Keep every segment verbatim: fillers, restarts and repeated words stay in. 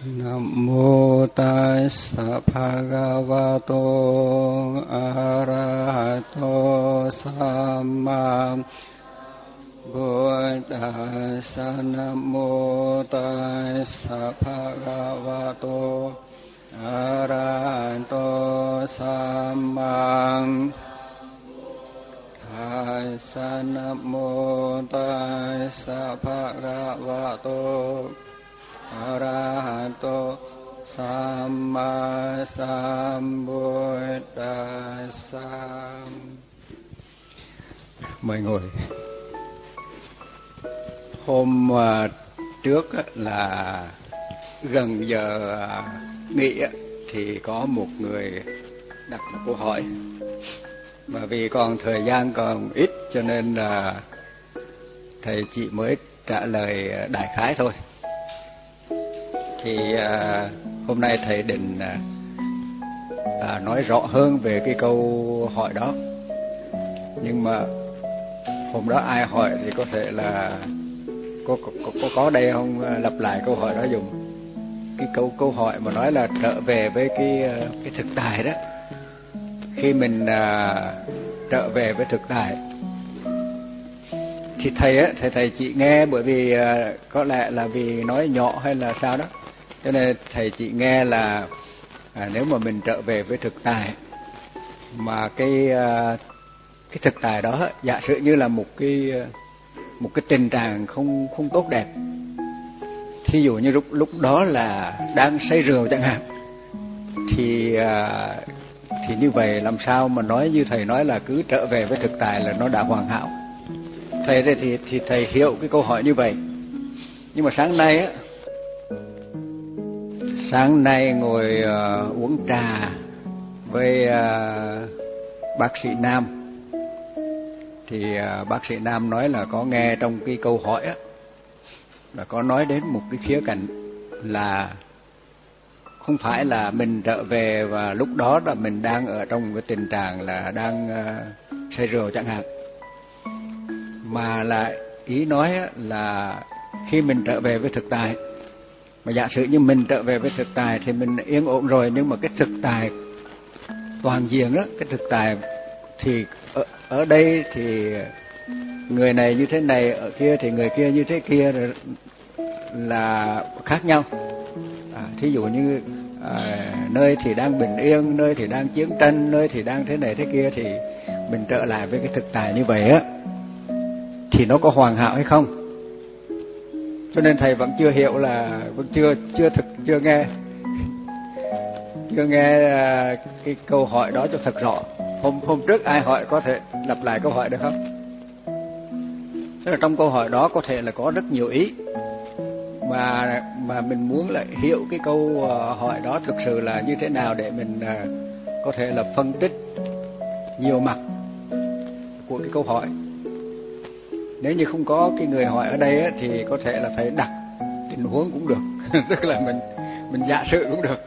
Nam mô Tassa Bhagavato Arahato Samma Buddhassa. Nam mô Tassa Bhagavato Arahato Samma Buddhassa. Nam mô Tassa Bhagavato Arahato Samma Sambuddhassa. Mời ngồi. Hôm uh, trước là gần giờ uh, nghỉ thì có một người đặt một câu hỏi, mà vì còn thời gian còn ít cho nên là thầy chỉ mới trả lời đại khái thôi. Thì à, hôm nay thầy định à, à, nói rõ hơn về cái câu hỏi đó. Nhưng mà hôm đó ai hỏi thì có thể là có có có, có đây không, lặp lại câu hỏi đó dùng cái câu câu hỏi mà nói là trở về với cái cái thực tại đó. Khi mình à, trở về với thực tại thì thầy á thầy thầy chỉ nghe, bởi vì à, có lẽ là vì nói nhỏ hay là sao đó, cho nên thầy chỉ nghe là à, nếu mà mình trở về với thực tại, mà cái à, cái thực tại đó giả sử như là một cái một cái tình trạng không không tốt đẹp, thí dụ như lúc lúc đó là đang say rượu chẳng hạn, thì à, thì như vậy làm sao mà nói như thầy nói là cứ trở về với thực tại là nó đã hoàn hảo. Thầy thì thì, thì thầy hiểu cái câu hỏi như vậy. Nhưng mà sáng nay á, sáng nay ngồi uh, uống trà với uh, bác sĩ Nam, thì uh, bác sĩ Nam nói là có nghe trong cái câu hỏi á, là có nói đến một cái khía cạnh là không phải là mình trở về và lúc đó là mình đang ở trong cái tình trạng là đang uh, say rượu chẳng hạn, mà là ý nói là khi mình trở về với thực tại, mà giả sử như mình trở về với thực tại thì mình yên ổn rồi, nhưng mà cái thực tại toàn diện đó, cái thực tại thì ở, ở đây thì người này như thế này, ở kia thì người kia như thế kia là khác nhau. À, thí dụ như à, nơi thì đang bình yên, nơi thì đang chiến tranh, nơi thì đang thế này thế kia, thì mình trở lại với cái thực tại như vậy á thì nó có hoàn hảo hay không? Cho nên thầy vẫn chưa hiểu, là vẫn chưa chưa thực chưa nghe chưa nghe cái câu hỏi đó cho thật rõ. Hôm hôm trước ai hỏi có thể lặp lại câu hỏi được không? Tức là trong câu hỏi đó có thể là có rất nhiều ý, mà mà mình muốn lại hiểu cái câu hỏi đó thực sự là như thế nào để mình có thể là phân tích nhiều mặt của cái câu hỏi. Nếu như không có cái người hỏi ở đây á, thì có thể là phải đặt tình huống cũng được tức là mình mình giả sử cũng được.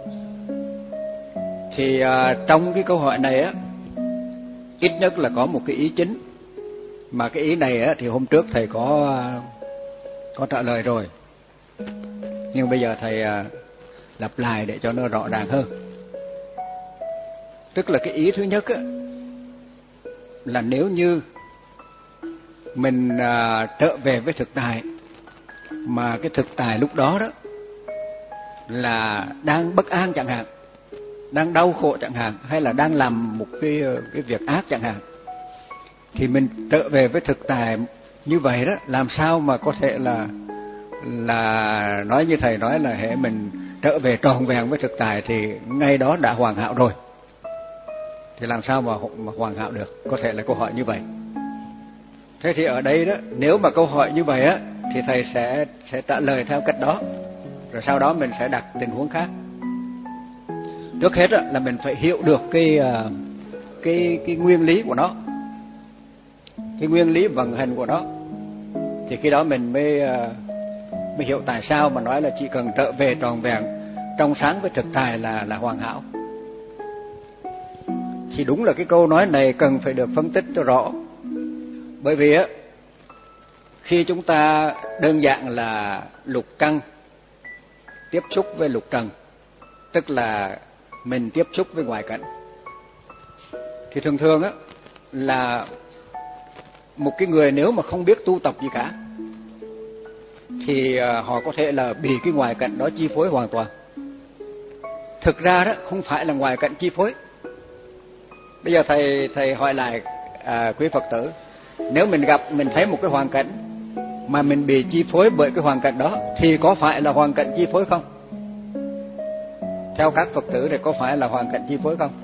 Thì à, trong cái câu hỏi này á, ít nhất là có một cái ý chính, mà cái ý này á thì hôm trước thầy có có trả lời rồi, nhưng bây giờ thầy à, lặp lại để cho nó rõ ràng hơn. Tức là cái ý thứ nhất á, là nếu như mình à, trở về với thực tại, mà cái thực tại lúc đó đó là đang bất an chẳng hạn, đang đau khổ chẳng hạn, hay là đang làm một cái cái việc ác chẳng hạn, thì mình trở về với thực tại như vậy đó, làm sao mà có thể là là nói như thầy nói là hễ mình trở về trọn vẹn với thực tại thì ngay đó đã hoàn hảo rồi. Thì làm sao mà, mà hoàn hảo được? Có thể là câu hỏi như vậy. Thế thì ở đây đó, nếu mà câu hỏi như vậy á, thì thầy sẽ sẽ trả lời theo cách đó, rồi sau đó mình sẽ đặt tình huống khác. Trước hết á, là mình phải hiểu được cái cái cái nguyên lý của nó, cái nguyên lý vận hành của nó, thì khi đó mình mới mới hiểu tại sao mà nói là chỉ cần trở về trọn vẹn trong sáng với thực tại là là hoàn hảo. Thì đúng là cái câu nói này cần phải được phân tích cho rõ. Bởi vì á, khi chúng ta đơn giản là lục căn tiếp xúc với lục trần, tức là mình tiếp xúc với ngoại cảnh. Thì thường thường á là một cái người nếu mà không biết tu tập gì cả thì họ có thể là bị cái ngoại cảnh đó chi phối hoàn toàn. Thực ra đó không phải là ngoại cảnh chi phối. Bây giờ thầy thầy hỏi lại à, quý Phật tử, nếu mình gặp mình thấy một cái hoàn cảnh mà mình bị chi phối bởi cái hoàn cảnh đó thì có phải là hoàn cảnh chi phối không? Theo các Phật tử thì có phải là hoàn cảnh chi phối không?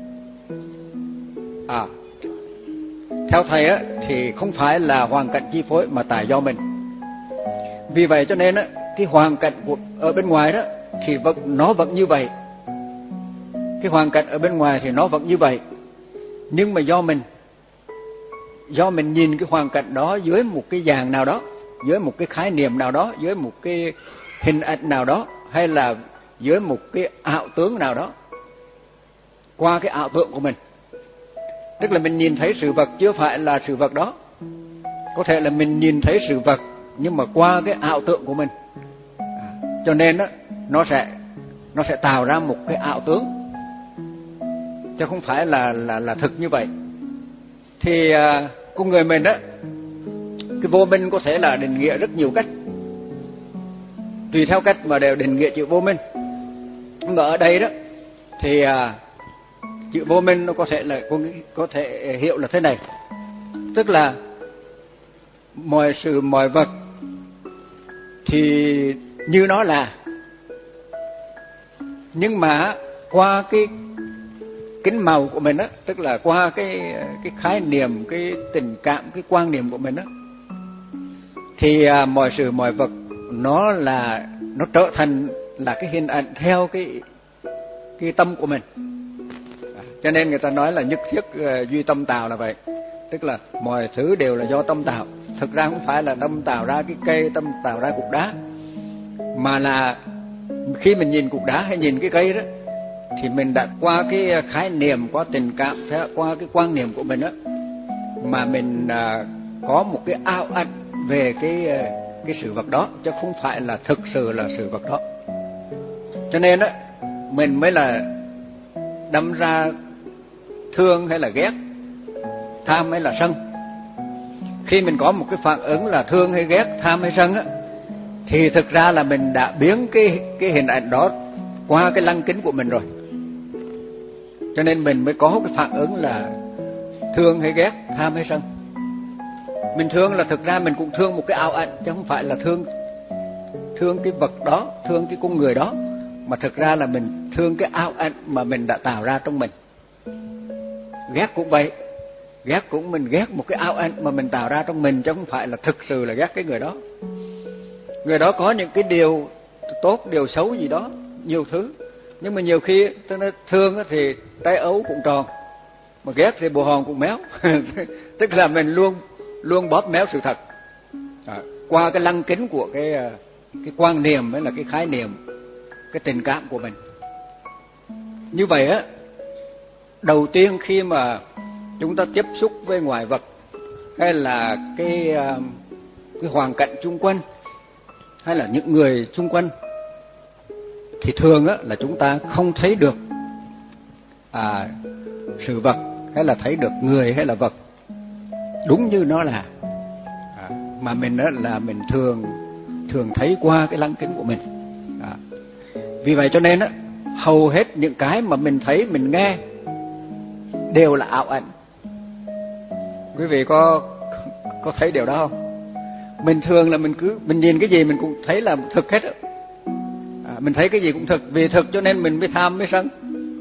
À, theo thầy á thì không phải là hoàn cảnh chi phối mà tại do mình. Vì vậy cho nên á cái hoàn cảnh của ở bên ngoài đó thì vẫn nó vẫn như vậy. Cái hoàn cảnh ở bên ngoài thì nó vẫn như vậy. Nhưng mà do mình do mình nhìn cái hoàn cảnh đó dưới một cái dạng nào đó, dưới một cái khái niệm nào đó, dưới một cái hình ảnh nào đó, hay là dưới một cái ảo tướng nào đó, qua cái ảo tượng của mình. Tức là mình nhìn thấy sự vật chưa phải là sự vật đó. Có thể là mình nhìn thấy sự vật nhưng mà qua cái ảo tượng của mình. À, cho nên đó, nó sẽ nó sẽ tạo ra một cái ảo tướng, chứ không phải là là là thực như vậy. Thì à, con người mình đó, cái vô minh có thể là định nghĩa rất nhiều cách, tùy theo cách mà đều định nghĩa chữ vô minh. Nhưng mà ở đây đó thì à, chữ vô minh nó có thể là có thể hiểu là thế này, tức là mọi sự mọi vật thì như nó là, nhưng mà qua cái kính màu của mình á, tức là qua cái cái khái niệm, cái tình cảm, cái quan niệm của mình á, thì à, mọi sự mọi vật nó là nó trở thành là cái hình ảnh theo cái cái tâm của mình. À, cho nên người ta nói là nhất thiết uh, duy tâm tạo là vậy, tức là mọi thứ đều là do tâm tạo. Thực ra không phải là tâm tạo ra cái cây, tâm tạo ra cục đá, mà là khi mình nhìn cục đá hay nhìn cái cây đó thì mình đã qua cái khái niệm, qua tình cảm, qua cái quan niệm của mình đó, mà mình uh, có một cái ảo ảnh về cái cái sự vật đó, chứ không phải là thực sự là sự vật đó. Cho nên đó mình mới là đâm ra thương hay là ghét, tham hay là sân. Khi mình có một cái phản ứng là thương hay ghét, tham hay sân á, thì thực ra là mình đã biến cái cái hình ảnh đó qua cái lăng kính của mình rồi. Cho nên mình mới có cái phản ứng là thương hay ghét, tham hay sân. Mình thương là thực ra mình cũng thương một cái ảo ảnh, chứ không phải là thương thương cái vật đó, thương cái con người đó, mà thực ra là mình thương cái ảo ảnh mà mình đã tạo ra trong mình. Ghét cũng vậy, ghét cũng mình ghét một cái ảo ảnh mà mình tạo ra trong mình, chứ không phải là thực sự là ghét cái người đó. Người đó có những cái điều tốt, điều xấu gì đó, nhiều thứ, nhưng mà nhiều khi tôi nói thương thì tay ấu cũng tròn, mà ghét thì bộ hòn cũng méo. Tức là mình luôn luôn bóp méo sự thật à, qua cái lăng kính của cái cái quan niệm hay là cái khái niệm, cái tình cảm của mình. Như vậy á, đầu tiên khi mà chúng ta tiếp xúc với ngoại vật hay là cái cái hoàn cảnh xung quanh hay là những người xung quanh, thì thường á là chúng ta không thấy được à, sự vật hay là thấy được người hay là vật đúng như nó là, à, mà mình đó là mình thường thường thấy qua cái lăng kính của mình. À, vì vậy cho nên á, hầu hết những cái mà mình thấy, mình nghe đều là ảo ảnh. Quý vị có có thấy điều đó không? Mình thường là mình cứ mình nhìn cái gì mình cũng thấy là thực hết á. À, mình thấy cái gì cũng thực, vì thực cho nên mình mới tham mới sân.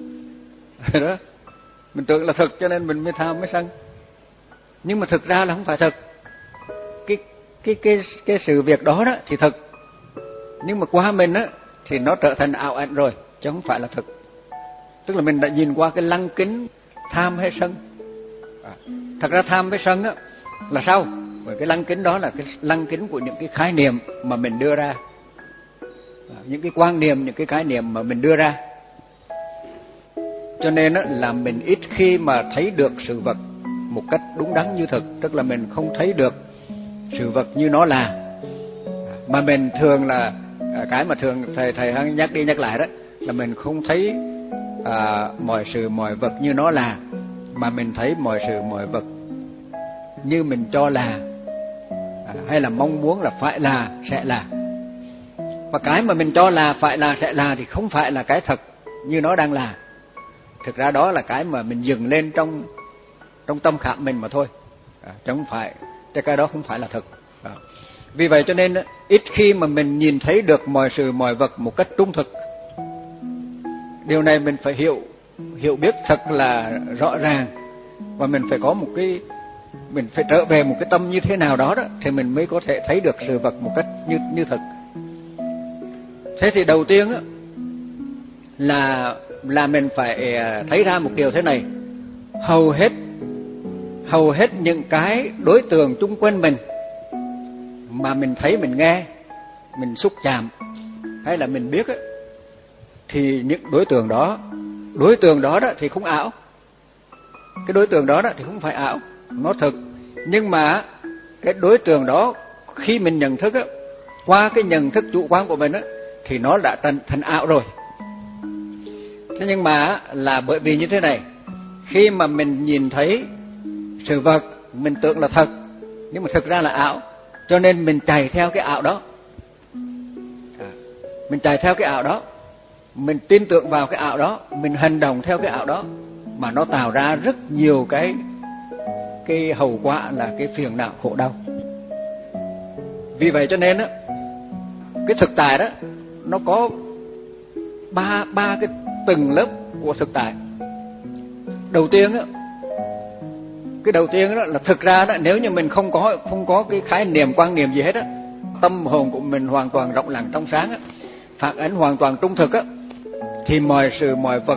Đó, mình tưởng là thực cho nên mình mới tham mới sân, nhưng mà thực ra là không phải thực. Cái cái cái cái sự việc đó đó thì thực, nhưng mà qua mình á thì nó trở thành ảo ảnh rồi, chứ không phải là thực. Tức là mình đã nhìn qua cái lăng kính tham hay sân. À, thật ra tham với sân á là sao? Bởi cái lăng kính đó là cái lăng kính của những cái khái niệm mà mình đưa ra, à, những cái quan niệm, những cái khái niệm mà mình đưa ra. Cho nên á là mình ít khi mà thấy được sự vật một cách đúng đắn như thực, tức là mình không thấy được sự vật như nó là, mà mình thường là cái mà thường thầy thầy hằng nhắc đi nhắc lại đó là mình không thấy à, mọi sự mọi vật như nó là, mà mình thấy mọi sự mọi vật như mình cho là, à, hay là mong muốn là phải là sẽ là. Và cái mà mình cho là phải là sẽ là thì không phải là cái thật như nó đang là. Thực ra đó là cái mà mình dựng lên trong trong tâm khảm mình mà thôi, à, chứ không phải cái đó không phải là thật. À. Vì vậy cho nên ít khi mà mình nhìn thấy được mọi sự mọi vật một cách trung thực. Điều này mình phải hiểu hiểu biết thật là rõ ràng, và mình phải có một cái mình phải trở về một cái tâm như thế nào đó đó thì mình mới có thể thấy được sự vật một cách như như thật. Thế thì đầu tiên á là là mình phải thấy ra một điều thế này: hầu hết hầu hết những cái đối tượng chung quanh mình mà mình thấy, mình nghe, mình xúc chạm hay là mình biết á, thì những đối tượng đó đối tượng đó đó thì không ảo. Cái đối tượng đó đó thì không phải ảo, nó thực. Nhưng mà cái đối tượng đó khi mình nhận thức á, qua cái nhận thức chủ quan của mình á, thì nó đã thành, thành ảo rồi. Thế nhưng mà là bởi vì như thế này, khi mà mình nhìn thấy sự vật mình tưởng là thật nhưng mà thực ra là ảo, cho nên mình chạy theo cái ảo đó. À, mình chạy theo cái ảo đó, mình tin tưởng vào cái ảo đó, mình hành động theo cái ảo đó, mà nó tạo ra rất nhiều cái cái hậu quả là cái phiền não khổ đau. Vì vậy cho nên á, cái thực tại đó nó có ba ba cái từng lớp của thực tại. Đầu tiên á, cái đầu tiên đó là thực ra đó, nếu như mình không có không có cái khái niệm quan niệm gì hết á, tâm hồn của mình hoàn toàn rộng lặng trong sáng á, phản ánh hoàn toàn trung thực á, thì mọi sự mọi vật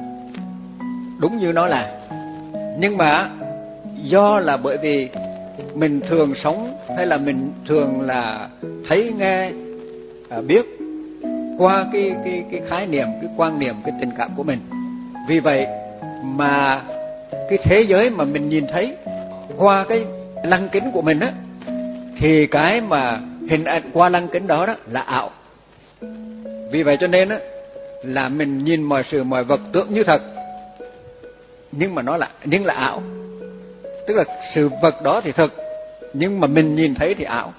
đúng như nó là. Nhưng mà do là bởi vì mình thường sống hay là mình thường là thấy nghe à, biết qua cái cái cái khái niệm, cái quan niệm, cái tình cảm của mình, vì vậy mà cái thế giới mà mình nhìn thấy qua cái lăng kính của mình á, thì cái mà hình ảnh qua lăng kính đó đó là ảo. Vì vậy cho nên á, là mình nhìn mọi sự mọi vật tưởng như thật, nhưng mà nó là nhưng là ảo. Tức là sự vật đó thì thật, nhưng mà mình nhìn thấy thì ảo.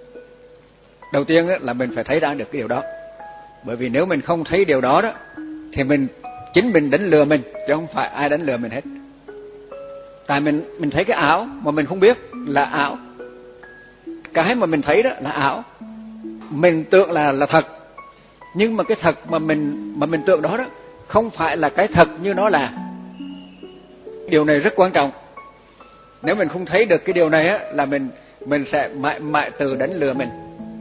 Đầu tiên á, là mình phải thấy ra được cái điều đó. Bởi vì nếu mình không thấy điều đó đó, thì mình chính mình đánh lừa mình, chứ không phải ai đánh lừa mình hết. Tại mình mình thấy cái ảo mà mình không biết là ảo. Cái mà mình thấy đó là ảo, mình tưởng là là thật, nhưng mà cái thật mà mình mà mình tưởng đó đó không phải là cái thật như nó là. Điều này rất quan trọng. Nếu mình không thấy được cái điều này á, là mình mình sẽ mãi mãi tự đánh lừa mình.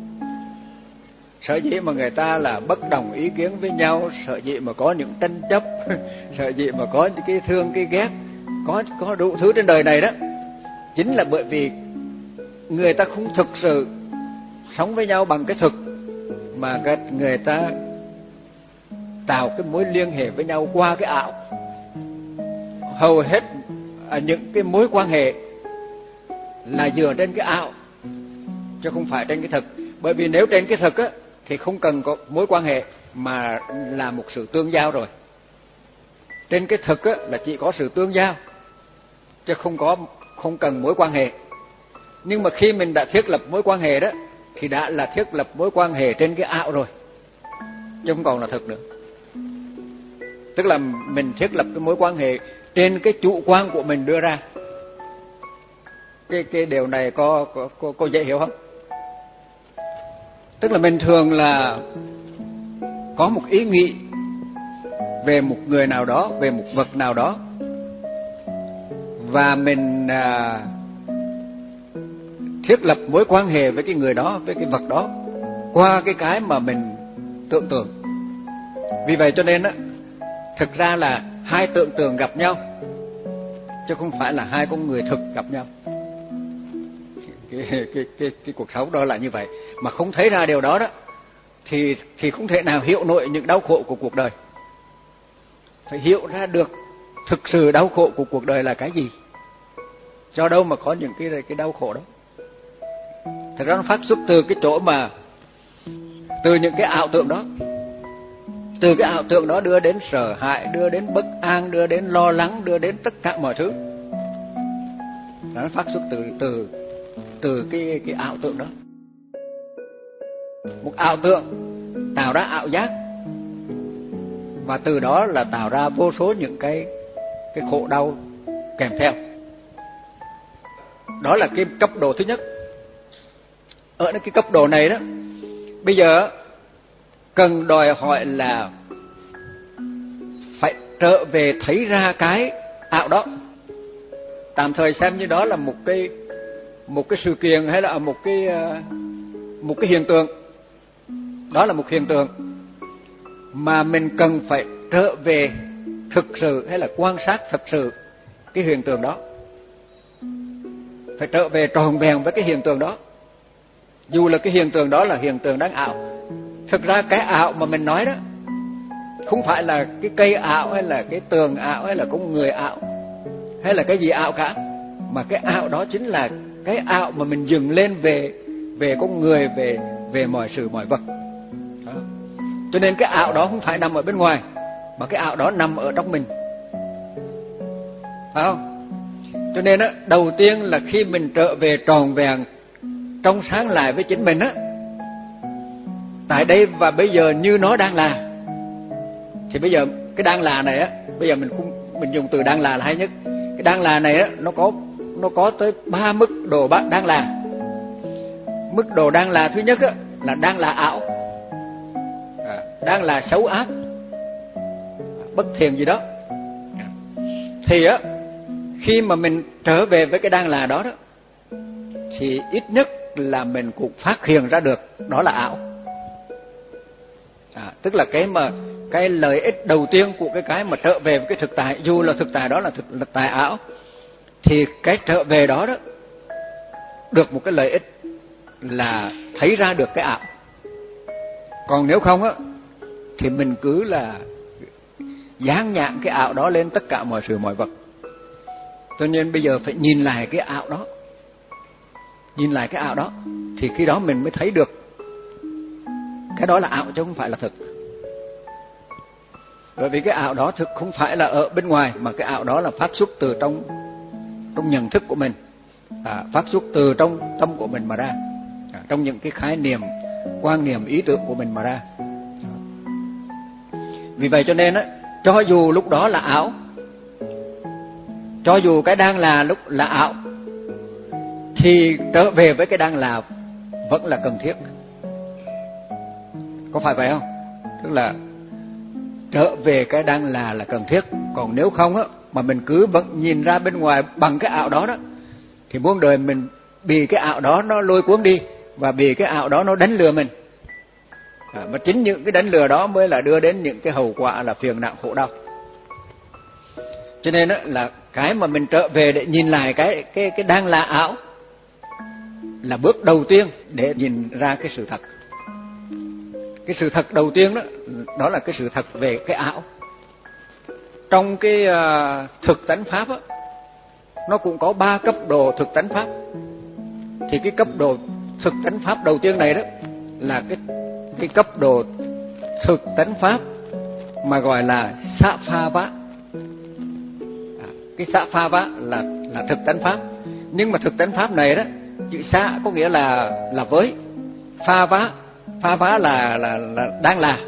Sở dĩ mà người ta là bất đồng ý kiến với nhau, sở dĩ mà có những tranh chấp, sở dĩ mà có những cái thương cái ghét, có có đủ thứ trên đời này đó, chính là bởi vì người ta không thực sự sống với nhau bằng cái thực, mà người ta tạo cái mối liên hệ với nhau qua cái ảo. Hầu hết những cái mối quan hệ là dựa trên cái ảo, chứ không phải trên cái thực. Bởi vì nếu trên cái thực á, thì không cần có mối quan hệ, mà là một sự tương giao rồi. Trên cái thực á, là chỉ có sự tương giao, chứ không có không cần mối quan hệ. Nhưng mà khi mình đã thiết lập mối quan hệ đó, thì đã là thiết lập mối quan hệ trên cái ảo rồi, chứ không còn là thực nữa. Tức là mình thiết lập cái mối quan hệ trên cái chủ quan của mình đưa ra. Cái cái điều này có có có, có dễ hiểu không? Tức là mình thường là có một ý nghĩ về một người nào đó, về một vật nào đó, và mình à, thiết lập mối quan hệ với cái người đó, với cái vật đó, qua cái cái mà mình tưởng tượng. Vì vậy cho nên á, thực ra là hai tưởng tượng gặp nhau, chứ không phải là hai con người thực gặp nhau. Cái, cái, cái, cái cuộc sống đó là như vậy. Mà không thấy ra điều đó đó, thì, thì không thể nào hiểu nổi những đau khổ của cuộc đời. Phải hiểu ra được thực sự đau khổ của cuộc đời là cái gì, do đâu mà có những cái, cái đau khổ đó. Thật ra nó phát xuất từ cái chỗ mà từ những cái ảo tưởng đó. Từ cái ảo tưởng đó đưa đến sợ hãi, đưa đến bất an, đưa đến lo lắng, đưa đến tất cả mọi thứ. Nó phát xuất từ từ từ cái cái ảo tưởng đó. Một ảo tưởng tạo ra ảo giác, và từ đó là tạo ra vô số những cái cái khổ đau kèm theo. Đó là cái cấp độ thứ nhất. Ở cái cấp độ này đó, bây giờ cần đòi hỏi là phải trở về thấy ra cái ảo đó. Tạm thời xem như đó là một cái một cái sự kiện hay là một cái một cái hiện tượng. Đó là một hiện tượng mà mình cần phải trở về thực sự hay là quan sát thực sự cái hiện tượng đó. Phải trở về tròn vẹn với cái hiện tượng đó. Dù là cái hiện tượng đó là hiện tượng đáng ảo. Thực ra cái ảo mà mình nói đó không phải là cái cây ảo hay là cái tường ảo hay là con người ảo hay là cái gì ảo cả, mà cái ảo đó chính là cái ảo mà mình dừng lên về về con người, về về mọi sự mọi vật. Đó. Cho nên cái ảo đó không phải nằm ở bên ngoài, mà cái ảo đó nằm ở trong mình, phải không? Cho nên á, đầu tiên là khi mình trở về tròn vẹn trong sáng lại với chính mình á, tại đây và bây giờ như nó đang là, thì bây giờ cái đang là này á, bây giờ mình cũng mình dùng từ đang là là hay nhất. Cái đang là này á, nó có nó có tới ba mức độ đang là. Mức độ đang là thứ nhất á, là đang là ảo, à, đang là xấu ác, bất thiện gì đó. Thì á, khi mà mình trở về với cái đang là đó đó, thì ít nhất là mình cũng phát hiện ra được đó là ảo. À, tức là cái mà cái lợi ích đầu tiên của cái cái mà trở về với cái thực tại, dù là thực tại đó là thực là tại ảo, thì cái trở về đó đó được một cái lợi ích là thấy ra được cái ảo. Còn nếu không á, thì mình cứ là dán nhãn cái ảo đó lên tất cả mọi sự mọi vật. Cho nên bây giờ phải nhìn lại cái ảo đó, nhìn lại cái ảo đó, thì khi đó mình mới thấy được cái đó là ảo chứ không phải là thực. Bởi vì cái ảo đó thực không phải là ở bên ngoài, mà cái ảo đó là phát xuất từ trong trong nhận thức của mình, à, phát xuất từ trong tâm của mình mà ra, à, trong những cái khái niệm, quan niệm, ý tưởng của mình mà ra. Vì vậy cho nên á, cho dù lúc đó là ảo, cho dù cái đang là lúc là ảo, thì trở về với cái đang là vẫn là cần thiết. Có phải vậy không? Tức là trở về cái đang là là cần thiết. Còn nếu không á, mà mình cứ vẫn nhìn ra bên ngoài bằng cái ảo đó đó, thì muôn đời mình bị cái ảo đó nó lôi cuốn đi, và bị cái ảo đó nó đánh lừa mình. À, mà chính những cái đánh lừa đó mới là đưa đến những cái hậu quả là phiền não khổ đau. Cho nên á, là cái mà mình trở về để nhìn lại cái cái cái đang là ảo là bước đầu tiên để nhìn ra cái sự thật. Cái sự thật đầu tiên đó, đó là cái sự thật về cái ảo. Trong cái uh, thực tánh pháp á, nó cũng có ba cấp độ thực tánh pháp. Thì cái cấp độ thực tánh pháp đầu tiên này đó là cái cái cấp độ thực tánh pháp mà gọi là xạ pha vá. À, cái xạ pha vá là là thực tánh pháp. Nhưng mà thực tánh pháp này đó, chữ xạ có nghĩa là là với, pha vá pha vá là là là đang là.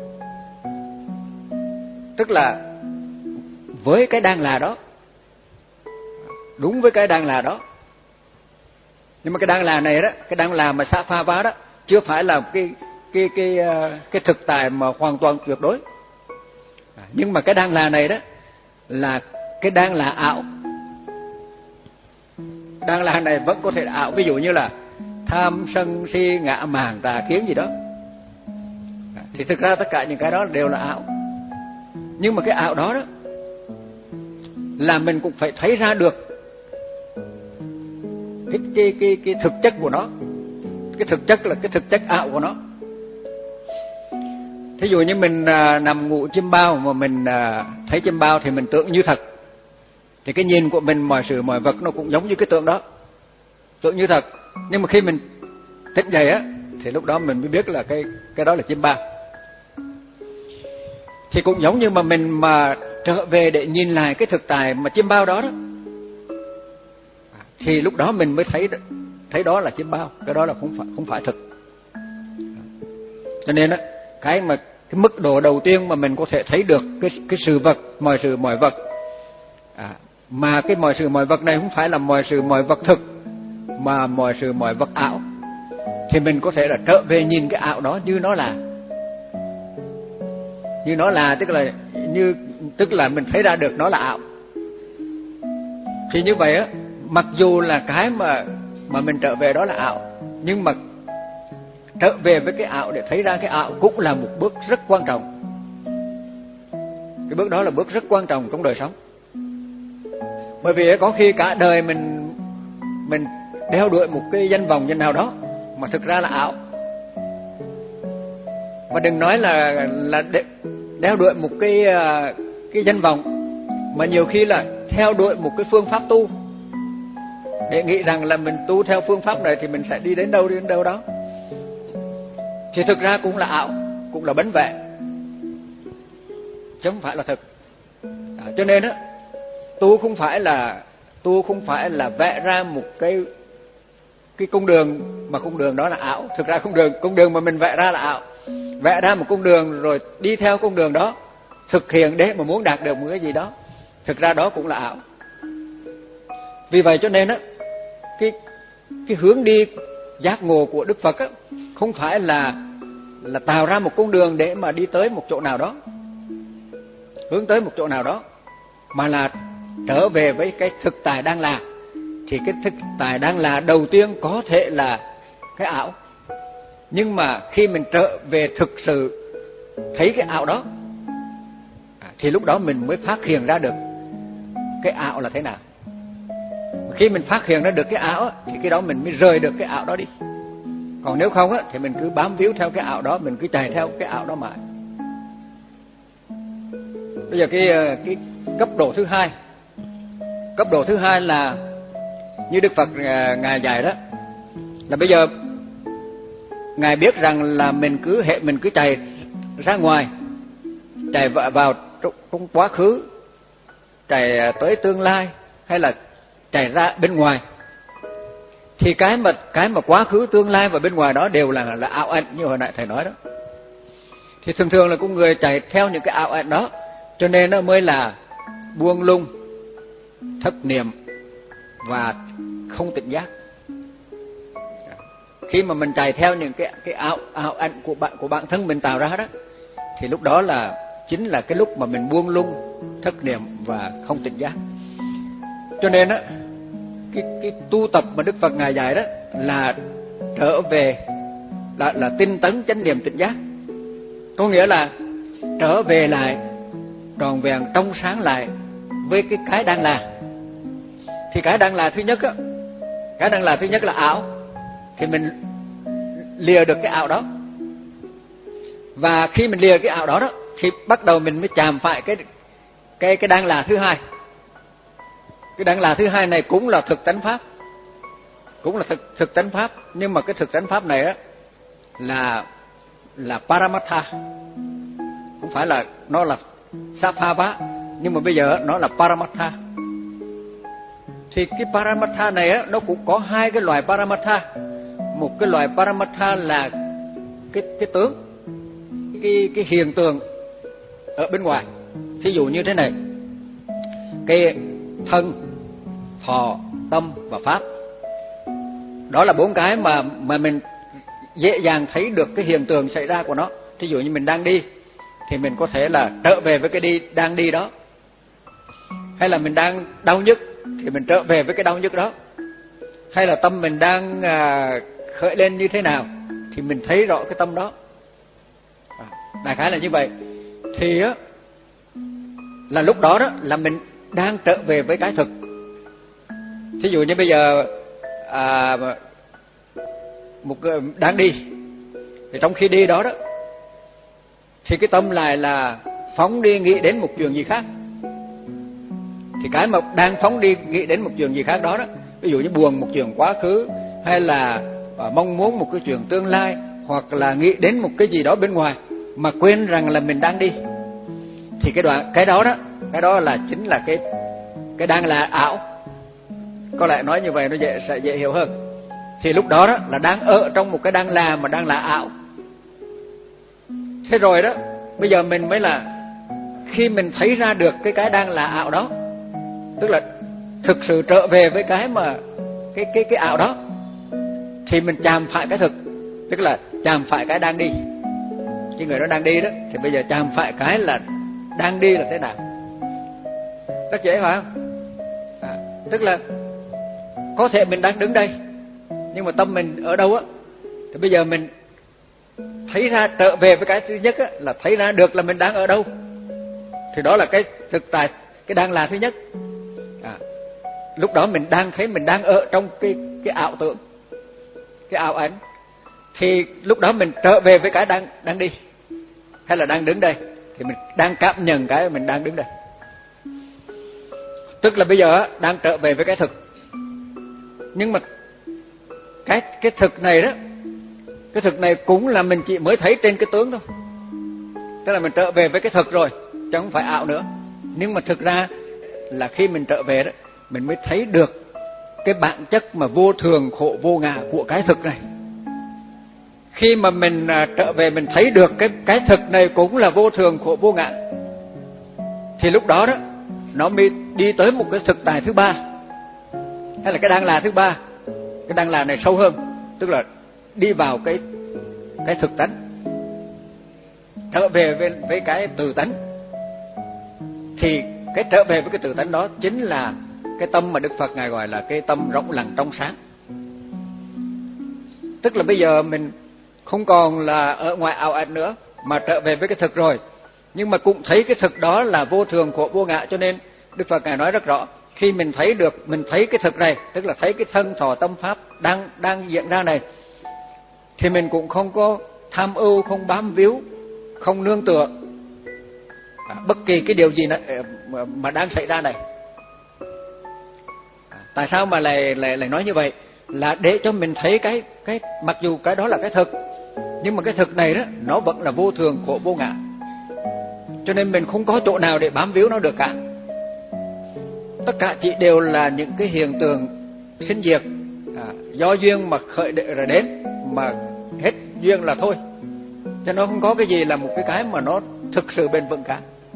Tức là với cái đang là đó, đúng với cái đang là đó. Nhưng mà cái đang là này đó, cái đang là mà xạ pha vá đó, chưa phải là cái cái cái cái thực tại mà hoàn toàn tuyệt đối. À, nhưng mà cái đang là này đó là cái đang là ảo. Đang là này vẫn có thể là ảo, ví dụ như là tham sân si ngã mạn tà kiến gì đó. À, thì thực ra tất cả những cái đó đều là ảo. Nhưng mà cái ảo đó đó là mình cũng phải thấy ra được cái cái cái cái thực chất của nó. Cái thực chất là cái thực chất ảo của nó. Thí dụ như mình à, nằm ngủ chim bao mà mình à, thấy chim bao thì mình tưởng như thật, thì cái nhìn của mình mọi sự mọi vật nó cũng giống như cái tưởng đó, tưởng như thật. Nhưng mà khi mình tỉnh dậy á, thì lúc đó mình mới biết là cái cái đó là chiêm bao. Thì cũng giống như mà mình mà trở về để nhìn lại cái thực tại mà chiêm bao đó đó, thì lúc đó mình mới thấy thấy đó là chiêm bao, cái đó là không phải không phải thực. Cho nên á, cái mà cái mức độ đầu tiên mà mình có thể thấy được cái cái sự vật, mọi sự mọi vật, à, mà cái mọi sự mọi vật này không phải là mọi sự mọi vật thực, mà mọi sự mọi vật ảo, thì mình có thể là trở về nhìn cái ảo đó như nó là, như nó là tức là như tức là mình thấy ra được nó là ảo. Thì như vậy á, mặc dù là cái mà mà mình trở về đó là ảo, nhưng mà trở về với cái ảo để thấy ra cái ảo cũng là một bước rất quan trọng. Cái bước đó là bước rất quan trọng trong đời sống. Bởi vì có khi cả đời mình mình đeo đuổi một cái danh vọng danh nào đó mà thực ra là ảo. Mà đừng nói là là đeo đuổi một cái cái danh vọng, mà nhiều khi là theo đuổi một cái phương pháp tu để nghĩ rằng là mình tu theo phương pháp này thì mình sẽ đi đến đâu đi đến đâu đó, thì thực ra cũng là ảo, cũng là bánh vẽ, chứ không phải là thực. À, cho nên á, tu không phải là tu không phải là vẽ ra một cái cái cung đường mà cung đường đó là ảo. Thực ra cung đường cung đường mà mình vẽ ra là ảo, vẽ ra một cung đường rồi đi theo cung đường đó thực hiện để mà muốn đạt được một cái gì đó, thực ra đó cũng là ảo. Vì vậy cho nên á, cái cái hướng đi giác ngộ của Đức Phật á, không phải là là tạo ra một con đường để mà đi tới một chỗ nào đó, hướng tới một chỗ nào đó, mà là trở về với cái thực tại đang là. Thì cái thực tại đang là đầu tiên có thể là cái ảo, nhưng mà khi mình trở về thực sự thấy cái ảo đó, thì lúc đó mình mới phát hiện ra được cái ảo là thế nào. Khi mình phát hiện ra được cái ảo thì cái đó mình mới rời được cái ảo đó đi. Còn nếu không á, thì mình cứ bám víu theo cái ảo đó, mình cứ chạy theo cái ảo đó mãi. Bây giờ cái cái cấp độ thứ hai, cấp độ thứ hai là như Đức Phật ngài dạy đó, là bây giờ ngài biết rằng là mình cứ hệ mình cứ chạy ra ngoài, chạy vào trong quá khứ, chạy tới tương lai, hay là chạy ra bên ngoài, thì cái mà cái mà quá khứ, tương lai và bên ngoài đó đều là là ảo ảnh, như hồi nãy thầy nói đó. Thì thường thường là con người chạy theo những cái ảo ảnh đó, cho nên nó mới là buông lung, thất niệm và không tỉnh giác. Khi mà mình chạy theo những cái cái ảo ảo ảnh của bạn của bản thân mình tạo ra đó, thì lúc đó là chính là cái lúc mà mình buông lung, thất niệm và không tỉnh giác. Cho nên á, cái cái tu tập mà Đức Phật ngài dạy đó là trở về là là tinh tấn chánh niệm tỉnh giác. Có nghĩa là trở về lại tròn vẹn trong sáng lại với cái cái đang là. Thì cái đang là thứ nhất á, cái đang là thứ nhất là ảo, thì mình lìa được cái ảo đó. Và khi mình lìa cái ảo đó đó, thì bắt đầu mình mới chạm phải cái cái cái đang là thứ hai. Cái đang là thứ hai này cũng là thực tánh pháp, cũng là thực thực tánh pháp, nhưng mà cái thực tánh pháp này á là là Paramatha, không phải là nó là Saphava, nhưng mà bây giờ nó là Paramatha. Thì cái Paramatha này á, nó cũng có hai cái loại Paramatha. Một cái loại Paramatha là cái cái tướng, cái cái hiện tượng ở bên ngoài. Thí dụ như thế này, cái thân, thọ, tâm và pháp, đó là bốn cái mà mà mình dễ dàng thấy được cái hiện tượng xảy ra của nó. Thí dụ như mình đang đi thì mình có thể là trở về với cái đi đang đi đó, hay là mình đang đau nhức thì mình trở về với cái đau nhức đó, hay là tâm mình đang à, khởi lên như thế nào thì mình thấy rõ cái tâm đó. À, đại khái là như vậy. Thì á, là lúc đó đó là mình đang trở về với cái thực. Thí dụ như bây giờ à, một đang đi, thì trong khi đi đó đó thì cái tâm lại là phóng đi nghĩ đến một chuyện gì khác. Thì cái mà đang phóng đi nghĩ đến một chuyện gì khác đó đó, ví dụ như buồn một chuyện quá khứ, hay là à, mong muốn một cái chuyện tương lai, hoặc là nghĩ đến một cái gì đó bên ngoài mà quên rằng là mình đang đi, thì cái đoạn cái đó đó, cái đó là chính là cái cái đang là ảo. Có lẽ nói như vậy nó dễ sẽ dễ hiểu hơn. Thì lúc đó đó là đang ở trong một cái đang là mà đang là ảo. Thế rồi đó, bây giờ mình mới là khi mình thấy ra được cái cái đang là ảo đó, tức là thực sự trở về với cái mà cái cái cái ảo đó, thì mình chạm phải cái thực, tức là chạm phải cái đang đi. Cái người đó đang đi đó, thì bây giờ chạm phải cái là đang đi là thế nào. Rất dễ phải không? À, tức là có thể mình đang đứng đây, nhưng mà tâm mình ở đâu á, thì bây giờ mình thấy ra, trở về với cái thứ nhất á, là thấy ra được là mình đang ở đâu. Thì đó là cái thực tại, cái đang là thứ nhất. À, lúc đó mình đang thấy mình đang ở trong cái cái ảo tưởng, cái ảo ảnh. Thì lúc đó mình trở về với cái đang đang đi hay là đang đứng đây, thì mình đang cảm nhận cái mình đang đứng đây. Tức là bây giờ đang trở về với cái thực. Nhưng mà cái cái thực này đó, cái thực này cũng là mình chỉ mới thấy trên cái tướng thôi. Tức là mình trở về với cái thực rồi, chứ không phải ảo nữa. Nhưng mà thực ra là khi mình trở về đó, mình mới thấy được cái bản chất mà vô thường khổ vô ngã của cái thực này. Khi mà mình trở về mình thấy được cái cái thực này cũng là vô thường khổ vô ngã, thì lúc đó đó nó mới đi tới một cái thực tại thứ ba, hay là cái đang là thứ ba. Cái đang là này sâu hơn, tức là đi vào cái cái thực tánh, trở về với, với cái tự tánh. Thì cái trở về với cái tự tánh đó chính là cái tâm mà Đức Phật Ngài gọi là cái tâm rộng lặng trong sáng. Tức là bây giờ mình không còn là ở ngoài ảo ảnh nữa, mà trở về với cái thực rồi. Nhưng mà cũng thấy cái thực đó là vô thường khổ vô ngã, cho nên Đức Phật Ngài nói rất rõ, khi mình thấy được, mình thấy cái thực này, tức là thấy cái thân thọ tâm pháp đang đang diễn ra này, thì mình cũng không có tham ưu, không bám víu, không nương tựa à, bất kỳ cái điều gì này, mà, mà đang xảy ra này. À, tại sao mà lại lại lại nói như vậy? Là để cho mình thấy cái cái mặc dù cái đó là cái thực, nhưng mà cái thực này đó nó vẫn là vô thường khổ vô ngã, cho nên mình không có chỗ nào để bám víu nó được cả. Tất cả chỉ đều là những cái hiện tượng sinh diệt, à, do duyên mà khởi rồi đến, mà hết duyên là thôi. Cho nó không có cái gì là một cái cái mà nó thực sự bền vững cả.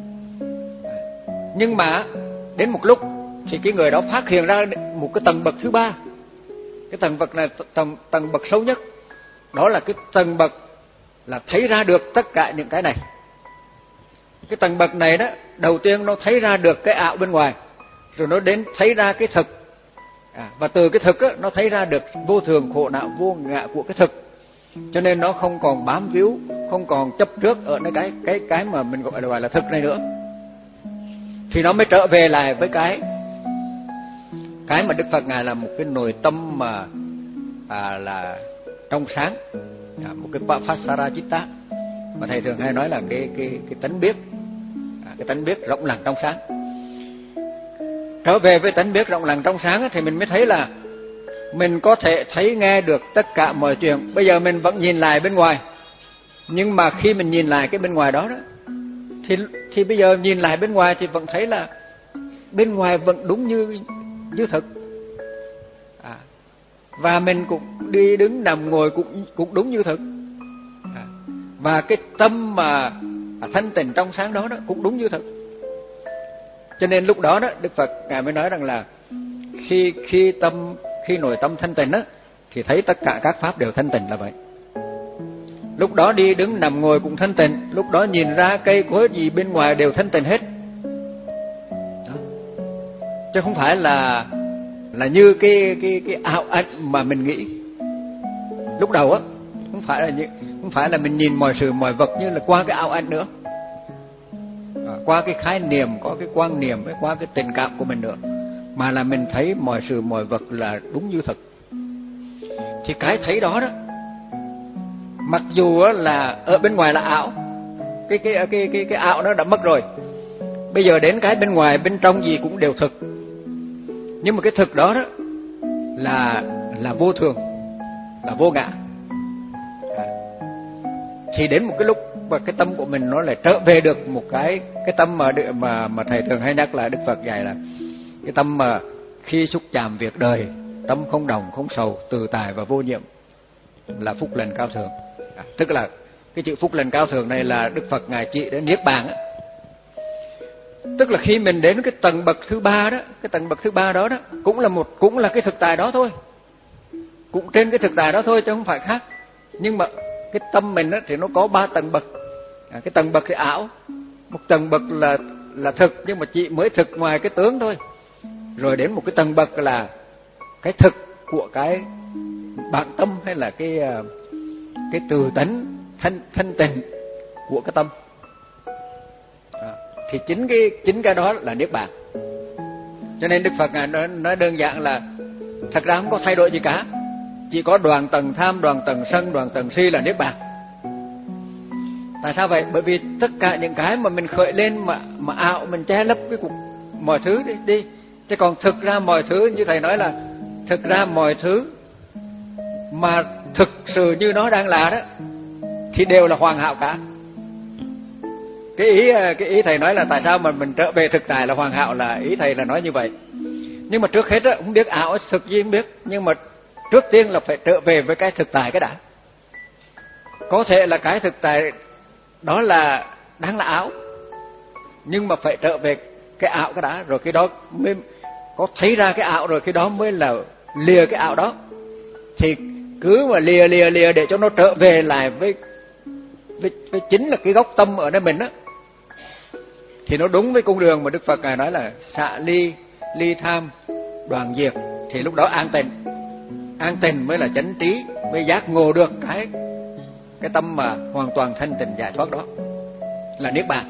Nhưng mà đến một lúc thì cái người đó phát hiện ra một cái tầng bậc thứ ba. Cái tầng bậc này tầng, tầng bậc sâu nhất. Đó là cái tầng bậc là thấy ra được tất cả những cái này. Cái tầng bậc này đó, đầu tiên nó thấy ra được cái ảo bên ngoài, rồi nó đến thấy ra cái thực, à, và từ cái thực á, nó thấy ra được vô thường khổ não vô ngã của cái thực. Cho nên nó không còn bám víu, không còn chấp trước ở cái cái cái mà mình gọi là, gọi là thực này nữa. Thì nó mới trở về lại với cái cái mà Đức Phật Ngài là một cái nội tâm mà à, là trong sáng, à, một cái Pasaracitta mà thầy thường hay nói là cái cái cái tánh biết, à, cái tánh biết rộng lặng trong sáng. Trở về với tánh biết rộng lặng trong sáng thì mình mới thấy là mình có thể thấy nghe được tất cả mọi chuyện. Bây giờ mình vẫn nhìn lại bên ngoài, nhưng mà khi mình nhìn lại cái bên ngoài đó đó, thì thì bây giờ nhìn lại bên ngoài thì vẫn thấy là bên ngoài vẫn đúng như như thực, à, và mình cũng đi đứng nằm ngồi cũng cũng đúng như thực, à, và cái tâm mà thanh tịnh trong sáng đó đó cũng đúng như thực. Cho nên lúc đó đó Đức Phật Ngài mới nói rằng là khi khi tâm khi nội tâm thanh tịnh đó thì thấy tất cả các pháp đều thanh tịnh là vậy. Lúc đó đi đứng nằm ngồi cũng thanh tịnh, lúc đó nhìn ra cây cối gì bên ngoài đều thanh tịnh hết. Đó. Chứ không phải là là như cái cái cái ảo ảnh mà mình nghĩ lúc đầu á, không phải là như không phải là mình nhìn mọi sự mọi vật như là qua cái ảo ảnh nữa, à, qua cái khái niệm, có cái quan niệm, qua cái tình cảm của mình nữa, mà là mình thấy mọi sự mọi vật là đúng như thật. Thì cái thấy đó đó, mặc dù là ở bên ngoài là ảo, cái cái cái cái cái ảo nó đã mất rồi, bây giờ đến cái bên ngoài bên trong gì cũng đều thực. Nhưng mà cái thực đó đó là là vô thường, là vô ngã, à, thì đến một cái lúc mà cái tâm của mình nó lại trở về được một cái cái tâm mà mà mà thầy thường hay nhắc là Đức Phật dạy là cái tâm mà khi xúc chạm việc đời, tâm không đồng không sầu, từ tài và vô nhiệm, là phúc lành cao thượng. À, tức là cái chữ phúc lành cao thượng này là Đức Phật ngài chỉ đến niết bàn á. Tức là khi mình đến cái tầng bậc thứ ba đó, cái tầng bậc thứ ba đó đó cũng là một cũng là cái thực tại đó thôi, cũng trên cái thực tại đó thôi chứ không phải khác. Nhưng mà cái tâm mình đó thì nó có ba tầng bậc. À, cái tầng bậc thì ảo, một tầng bậc là là thực nhưng mà chỉ mới thực ngoài cái tướng thôi. Rồi đến một cái tầng bậc là cái thực của cái bản tâm, hay là cái cái từ tánh thanh thanh tịnh của cái tâm. À, thì chính cái chính cái đó là niết bàn. Cho nên Đức Phật ngài nói, nói đơn giản là thật ra không có thay đổi gì cả, chỉ có đoạn tầng tham, đoạn tầng sân, đoạn tầng si là niết bàn. Tại sao vậy? Bởi vì tất cả những cái mà mình khởi lên mà mà ảo, mình che lấp cái cục mọi thứ đi, đi. Chứ còn thực ra mọi thứ như thầy nói là thực ra mọi thứ mà thực sự như nó đang là đó thì đều là hoàn hảo cả. Cái ý cái ý thầy nói là tại sao mà mình trở về thực tại là hoàn hảo, là ý thầy là nói như vậy. Nhưng mà trước hết á, không biết ảo thực gì không biết, nhưng mà trước tiên là phải trở về với cái thực tại cái đã. Có thể là cái thực tại đó là đang là ảo, nhưng mà phải trở về cái ảo cái đã, rồi cái đó mới có thấy ra cái ảo, rồi cái đó mới là lìa cái ảo đó. Thì cứ mà lìa lìa lìa để cho nó trở về lại với với, với chính là cái gốc tâm ở nơi mình á, thì nó đúng với cung đường mà Đức Phật ngài nói là xạ ly, ly tham, đoàn diệt. Thì lúc đó an tịnh, an tịnh mới là chánh trí, mới giác ngộ được cái cái tâm mà hoàn toàn thanh tịnh giải thoát, đó là niết bàn.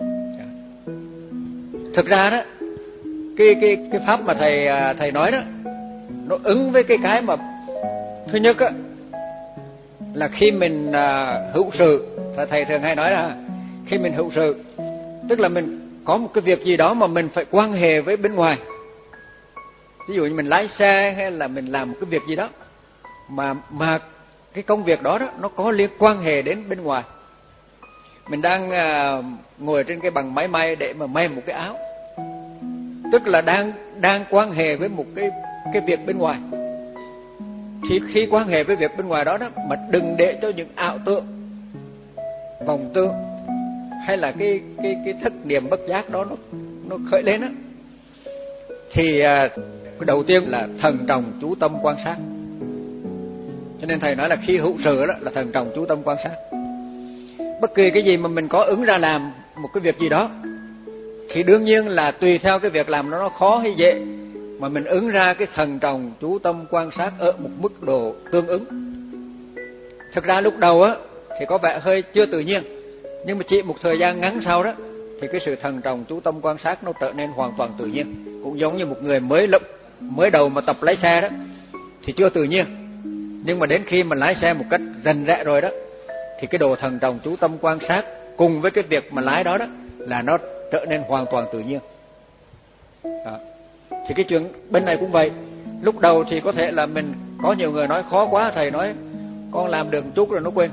Thực ra đó cái cái cái pháp mà thầy thầy nói đó nó ứng với cái cái mà thứ nhất á là khi mình uh, hữu sự. Thầy thường hay nói là khi mình hữu sự tức là mình có một cái việc gì đó mà mình phải quan hệ với bên ngoài. Ví dụ như mình lái xe hay là mình làm một cái việc gì đó mà mà cái công việc đó đó nó có liên quan hệ đến bên ngoài. Mình đang uh, ngồi trên cái bằng máy may để mà may một cái áo, tức là đang đang quan hệ với một cái cái việc bên ngoài. Thì khi quan hệ với việc bên ngoài đó đó mà đừng để cho những ảo tượng, vọng tưởng hay là cái cái cái thức niệm bất giác đó nó nó khởi lên á, thì uh, cái đầu tiên là thần trọng chú tâm quan sát. Cho nên thầy nói là khi hữu sự đó là thần trọng chú tâm quan sát. Bất kỳ cái gì mà mình có ứng ra làm một cái việc gì đó thì đương nhiên là tùy theo cái việc làm nó khó hay dễ mà mình ứng ra cái thần trọng chú tâm quan sát ở một mức độ tương ứng. Thực ra lúc đầu á thì có vẻ hơi chưa tự nhiên, nhưng mà chỉ một thời gian ngắn sau đó thì cái sự thần trọng chú tâm quan sát nó trở nên hoàn toàn tự nhiên. Cũng giống như một người mới lập mới đầu mà tập lái xe đó thì chưa tự nhiên, nhưng mà đến khi mà lái xe một cách rành rẽ rồi đó thì cái độ thần trọng chú tâm quan sát cùng với cái việc mà lái đó đó là nó trở nên hoàn toàn tự nhiên. Đó. Thì cái chuyện bên này cũng vậy. Lúc đầu thì có thể là mình có nhiều người nói khó quá, thầy nói con làm được một chút rồi nó quên.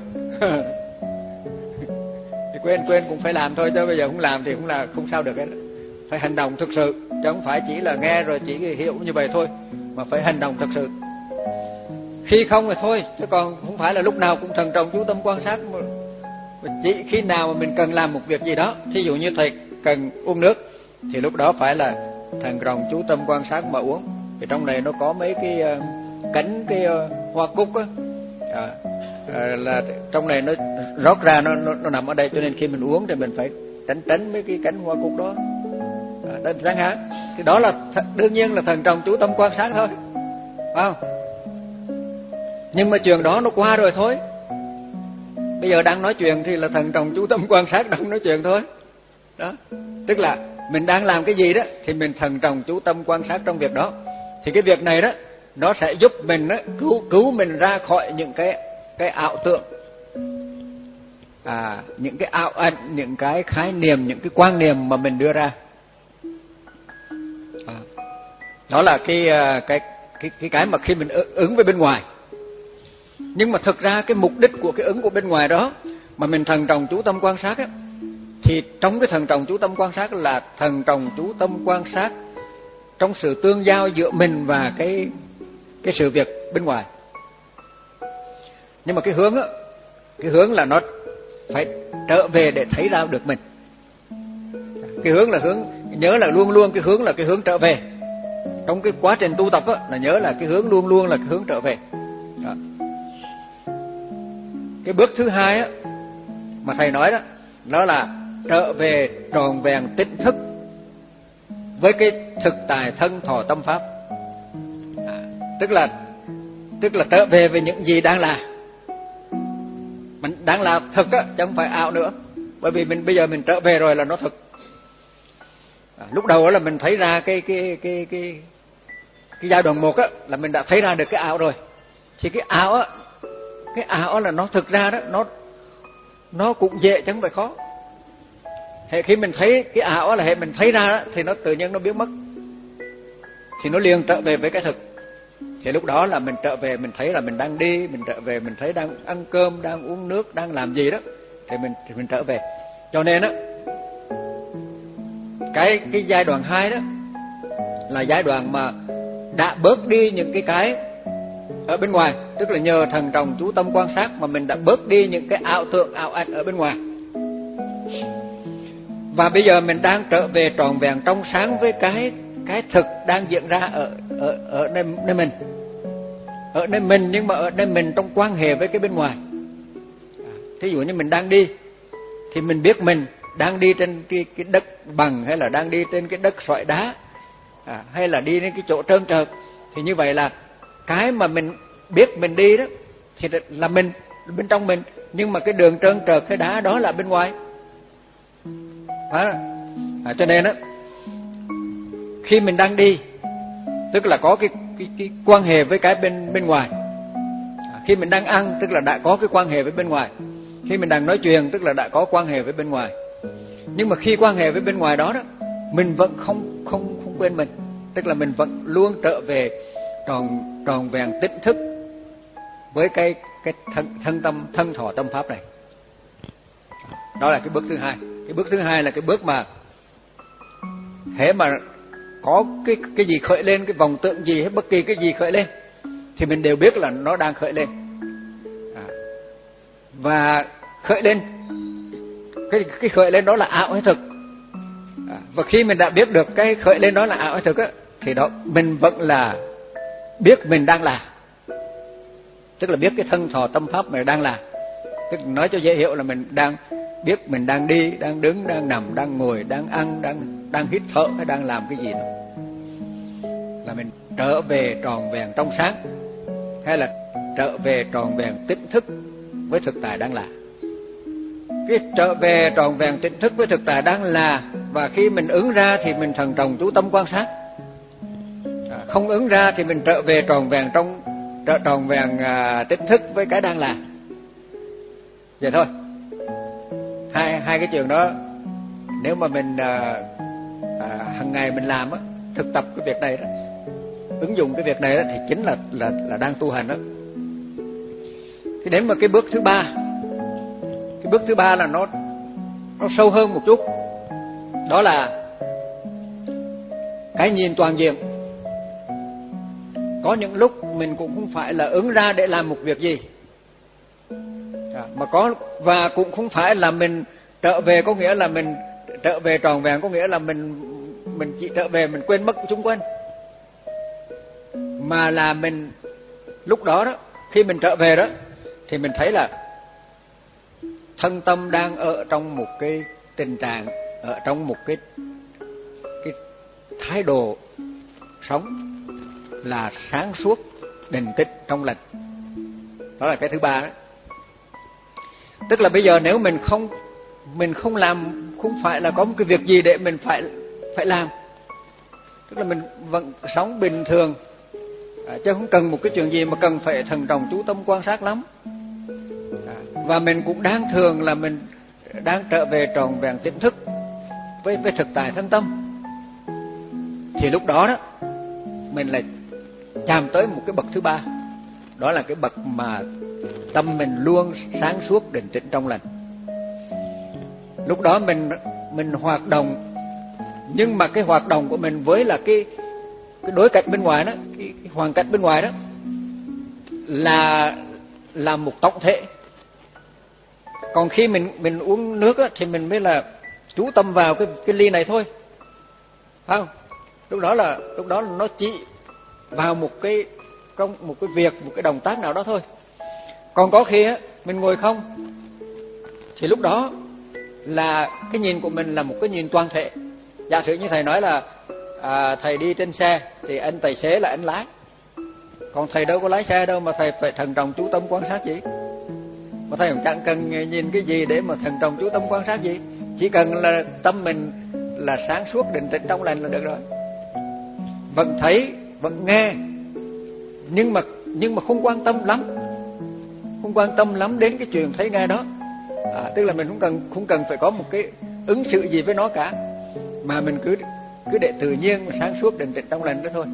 Thì quên quên cũng phải làm thôi, chứ bây giờ không làm thì cũng là không sao được hết. Phải hành động thực sự, chứ không phải chỉ là nghe rồi chỉ hiểu như vậy thôi, mà phải hành động thực sự. Khi không thì thôi, chứ còn không phải là lúc nào cũng thần trọng chú tâm quan sát. Chỉ khi nào mà mình cần làm một việc gì đó, thí dụ như thầy cần uống nước thì lúc đó phải là thần trọng chú tâm quan sát mà uống. Thì trong này nó có mấy cái uh, cánh cái uh, hoa cúc á, à, à, là trong này nó rót ra nó, nó nó nằm ở đây, cho nên khi mình uống thì mình phải tránh tránh mấy cái cánh hoa cúc đó. À, đó chẳng hạn. Thì đó là th- đương nhiên là thần trọng chú tâm quan sát thôi, phải không? Nhưng mà chuyện đó nó qua rồi thôi. Bây giờ đang nói chuyện thì là thần trọng chú tâm quan sát, đang nói chuyện thôi. Đó, tức là mình đang làm cái gì đó thì mình thần trọng chú tâm quan sát trong việc đó. Thì cái việc này đó nó sẽ giúp mình đó, cứu cứu mình ra khỏi những cái cái ảo tượng, à, những cái ảo ảnh, những cái khái niệm, những cái quan niệm mà mình đưa ra. À, đó là cái cái cái cái cái mà khi mình ứng với bên ngoài. Nhưng mà thực ra cái mục đích của cái ứng của bên ngoài đó mà mình thần trọng chú tâm quan sát á, thì trong cái thần trọng chú tâm quan sát là thần trọng chú tâm quan sát trong sự tương giao giữa mình và cái cái sự việc bên ngoài. Nhưng mà cái hướng á, cái hướng là nó phải trở về để thấy ra được mình. Cái hướng là hướng, nhớ là luôn luôn cái hướng là cái hướng trở về. Trong cái quá trình tu tập á, là nhớ là cái hướng luôn luôn là cái hướng trở về. Đó. Cái bước thứ hai á mà thầy nói đó, đó là trở về tròn vẹn tỉnh thức với cái thực tại thân thọ tâm pháp. À, tức là tức là trở về với những gì đang là. Mình đang là thực á, chứ không phải ảo nữa. Bởi vì mình bây giờ mình trở về rồi là nó thực. À, lúc đầu đó là mình thấy ra cái cái cái cái cái giai đoạn một á, là mình đã thấy ra được cái ảo rồi. Thì cái ảo á, cái ảo là nó thực ra đó, nó nó cũng dễ chứ không phải khó. Hệ khi mình thấy cái ảo là hệ mình thấy ra đó, thì nó tự nhiên nó biến mất, thì nó liền trở về với cái thực. Thì lúc đó là mình trở về, mình thấy là mình đang đi, mình trở về mình thấy đang ăn cơm, đang uống nước, đang làm gì đó, thì mình thì mình trở về. Cho nên á, cái cái giai đoạn hai đó là giai đoạn mà đã bớt đi những cái cái ở bên ngoài, tức là nhờ thần trọng chú tâm quan sát mà mình đã bớt đi những cái ảo tưởng ảo ảnh ở bên ngoài. Và bây giờ mình đang trở về tròn vẹn trong sáng với cái cái thực đang diễn ra ở ở ở nơi, nơi mình, ở nơi mình nhưng mà ở nơi mình trong quan hệ với cái bên ngoài. À, thí dụ như mình đang đi thì mình biết mình đang đi trên cái, cái đất bằng hay là đang đi trên cái đất sỏi đá, à, hay là đi đến cái chỗ trơn trượt, thì như vậy là cái mà mình biết mình đi đó thì là mình bên trong mình, nhưng mà cái đường trơn trượt cái đá đó là bên ngoài. À, cho nên á, khi mình đang đi tức là có cái, cái, cái quan hệ với cái bên bên ngoài. À, khi mình đang ăn tức là đã có cái quan hệ với bên ngoài. Khi mình đang nói chuyện tức là đã có quan hệ với bên ngoài. Nhưng mà khi quan hệ với bên ngoài đó đó, mình vẫn không không không quên mình, tức là mình vẫn luôn trở về tròn tròn vẹn tỉnh thức với cái cái thân thân tâm thân thọ tâm pháp này. Đó là cái bước thứ hai. Cái bước thứ hai là cái bước mà hễ mà có cái cái gì khởi lên, cái vòng tượng gì hay bất kỳ cái gì khởi lên thì mình đều biết là nó đang khởi lên. À, và khởi lên, cái cái khởi lên đó là ảo hay thực. À, và khi mình đã biết được cái khởi lên đó là ảo hay thực á, thì đó mình vẫn là biết mình đang là, tức là biết cái thân thọ tâm pháp mình đang là. Tức nói cho dễ hiểu là mình đang biết mình đang đi, đang đứng, đang nằm, đang ngồi, đang ăn, đang đang hít thở hay đang làm cái gì đó, là mình trở về tròn vẹn trong sáng, hay là trở về tròn vẹn tỉnh thức với thực tại đang là. Cái trở về tròn vẹn tỉnh thức với thực tại đang là, và khi mình ứng ra thì mình thần trọng chú tâm quan sát. À, không ứng ra thì mình trở về tròn vẹn trong trở tròn vẹn à, tỉnh thức với cái đang là. Vậy thôi. Hai hai cái chuyện đó nếu mà mình à, à, hàng ngày mình làm á, thực tập cái việc này đó, ứng dụng cái việc này đó, thì chính là là là đang tu hành đó. Thì đến mà cái bước thứ ba, cái bước thứ ba là nó nó sâu hơn một chút, đó là cái nhìn toàn diện. Có những lúc mình cũng không phải là ứng ra để làm một việc gì, à, mà có và cũng không phải là mình trở về có nghĩa là mình trở về tròn vẹn, có nghĩa là mình mình chỉ trở về mình quên mất chúng quanh, mà là mình lúc đó đó, khi mình trở về đó thì mình thấy là thân tâm đang ở trong một cái tình trạng, ở trong một cái cái thái độ sống là sáng suốt, định tĩnh, trong lành. Đó là cái thứ ba đó. Tức là bây giờ nếu mình không mình không làm, không phải là có một cái việc gì để mình phải phải làm, tức là mình vẫn sống bình thường, à, chứ không cần một cái chuyện gì mà cần phải thần trọng chú tâm quan sát lắm. À, và mình cũng đáng thường là mình đang trở về tròn vẹn tỉnh thức với với thực tại thân tâm, thì lúc đó đó mình lại chạm tới một cái bậc thứ ba, đó là cái bậc mà tâm mình luôn sáng suốt, định tĩnh, trong lành. lúc đó mình mình hoạt động, nhưng mà cái hoạt động của mình với là cái cái đối cảnh bên ngoài đó, cái, cái hoàn cảnh bên ngoài đó là là một tổng thể. Còn khi mình mình uống nước á, thì mình mới là chú tâm vào cái cái ly này thôi, phải không? Lúc đó là lúc đó là nó chỉ vào một cái công một cái việc, một cái động tác nào đó thôi. Còn có khi á mình ngồi không, thì lúc đó là cái nhìn của mình là một cái nhìn toàn thể. Giả sử như thầy nói là à, thầy đi trên xe thì anh tài xế là anh lái, còn thầy đâu có lái xe đâu mà thầy phải thận trọng chú tâm quan sát gì, mà thầy cũng chẳng cần nhìn cái gì để mà thận trọng chú tâm quan sát gì, chỉ cần là tâm mình là sáng suốt định tĩnh trong lành là được rồi. Vẫn thấy vẫn nghe, nhưng mà nhưng mà không quan tâm lắm, không quan tâm lắm đến cái chuyện thấy nghe đó. À, tức là mình không cần không cần phải có một cái ứng xử gì với nó cả, mà mình cứ cứ để tự nhiên sáng suốt định tĩnh trong lành đó thôi.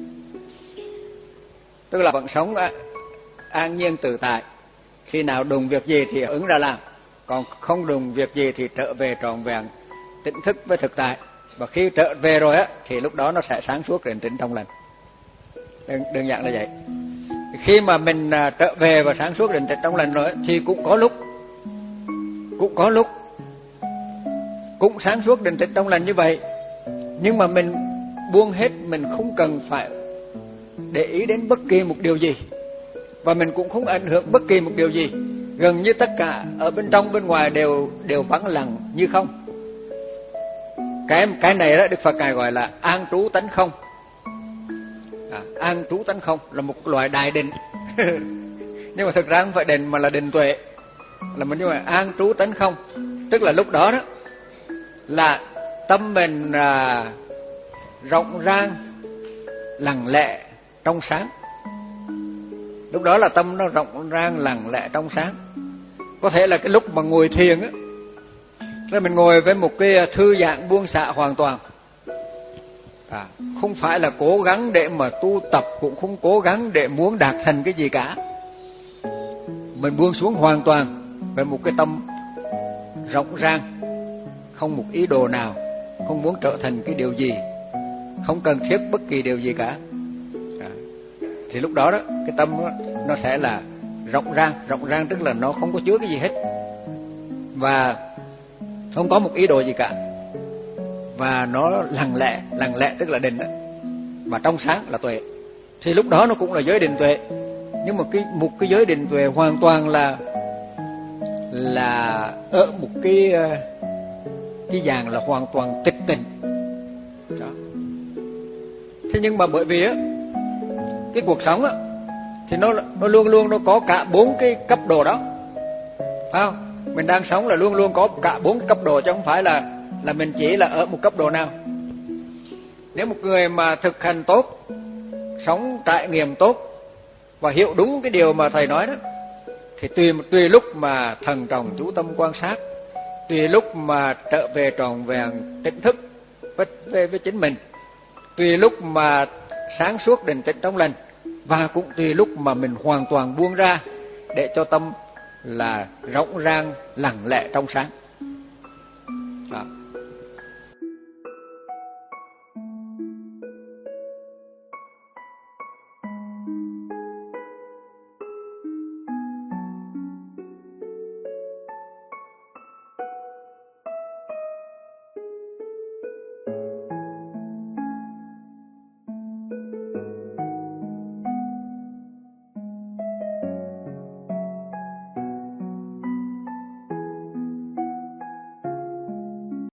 Tức là vẫn sống an nhiên tự tại, khi nào đụng việc gì thì ứng ra làm, còn không đụng việc gì thì trở về trọn vẹn tỉnh thức với thực tại. Và khi trở về rồi á thì lúc đó nó sẽ sáng suốt định tĩnh trong lành. Đơn, đơn giản là vậy. Khi mà mình trở về và sáng suốt định tĩnh trong lành rồi thì cũng có lúc cũng có lúc cũng sáng suốt định tĩnh trong lành như vậy, nhưng mà mình buông hết, mình không cần phải để ý đến bất kỳ một điều gì, và mình cũng không ảnh hưởng bất kỳ một điều gì. Gần như tất cả ở bên trong bên ngoài đều đều vắng lặng như không. Cái cái này đó Đức Phật Ngài gọi là an trú tánh không. À, an trú tánh không là một loại đại định. Nhưng mà thực ra không phải định mà là định tuệ. Là mình như là an trú tánh không, tức là lúc đó đó là tâm mình à, rộng rang, lặng lẽ, trong sáng. Lúc đó là tâm nó rộng rang, lặng lẽ, trong sáng. Có thể là cái lúc mà ngồi thiền á, rồi mình ngồi với một cái thư giãn buông xả hoàn toàn. À, không phải là cố gắng để mà tu tập, cũng không cố gắng để muốn đạt thành cái gì cả. Mình buông xuống hoàn toàn với một cái tâm rộng rang, không một ý đồ nào, không muốn trở thành cái điều gì, không cần thiết bất kỳ điều gì cả. À, thì lúc đó đó cái tâm nó, nó sẽ là rộng rang. Rộng rang tức là nó không có chứa cái gì hết, và không có một ý đồ gì cả, và nó lặng lẽ. Lặng lẽ tức là định đó, và trong sáng là tuệ. Thì lúc đó nó cũng là giới định tuệ, nhưng mà cái một cái giới định tuệ hoàn toàn là là ở một cái cái dạng là hoàn toàn tịch tịnh đó. Thế nhưng mà bởi vì á cái cuộc sống á thì nó nó luôn luôn nó có cả bốn cái cấp độ đó, phải không? Mình đang sống là luôn luôn có cả bốn cái cấp độ, chứ không phải là là mình chỉ là ở một cấp độ nào. Nếu một người mà thực hành tốt, sống trải nghiệm tốt và hiểu đúng cái điều mà thầy nói đó, thì tùy tùy lúc mà thần trọng chú tâm quan sát, tùy lúc mà trở về trọn vẹn tỉnh thức với, với, với chính mình, tùy lúc mà sáng suốt định tĩnh trong lành, và cũng tùy lúc mà mình hoàn toàn buông ra để cho tâm là rộng rang, lặng lẽ, trong sáng.